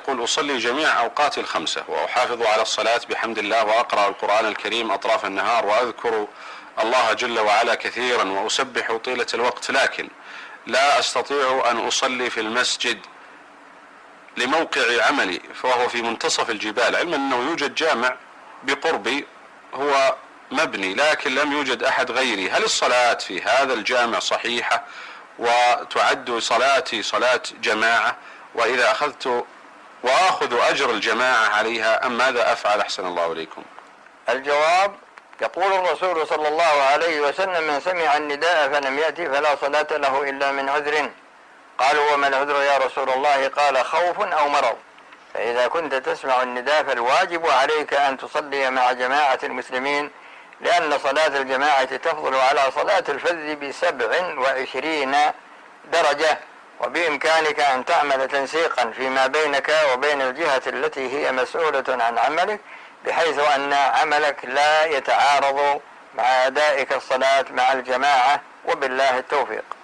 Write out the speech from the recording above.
يقول: أصلي جميع أوقاتي الخمسة وأحافظ على الصلاة بحمد الله، وأقرأ القرآن الكريم أطراف النهار، وأذكر الله جل وعلا كثيرا، وأسبح طيلة الوقت، لكن لا أستطيع أن أصلي في المسجد لموقع عملي فهو في منتصف الجبال، علما أنه يوجد جامع بقربي هو مبني لكن لم يوجد أحد غيري. هل الصلاة في هذا الجامع صحيحة وتعد صلاتي صلاة جماعة؟ وإذا وآخذ أجر الجماعة عليها أم ماذا أفعل؟ أحسن الله إليكم. الجواب: يقول الرسول صلى الله عليه وسلم: من سمع النداء فلم يأتي فلا صلاة له إلا من عذر. قالوا: وما العذر يا رسول الله؟ قال: خوف أو مرض. فإذا كنت تسمع النداء فالواجب عليك أن تصلي مع جماعة المسلمين، لأن صلاة الجماعة تفضل على صلاة الفذ ب27 درجة، وبإمكانك أن تعمل تنسيقا فيما بينك وبين الجهة التي هي مسؤولة عن عملك، بحيث أن عملك لا يتعارض مع أدائك الصلاة مع الجماعة، وبالله التوفيق.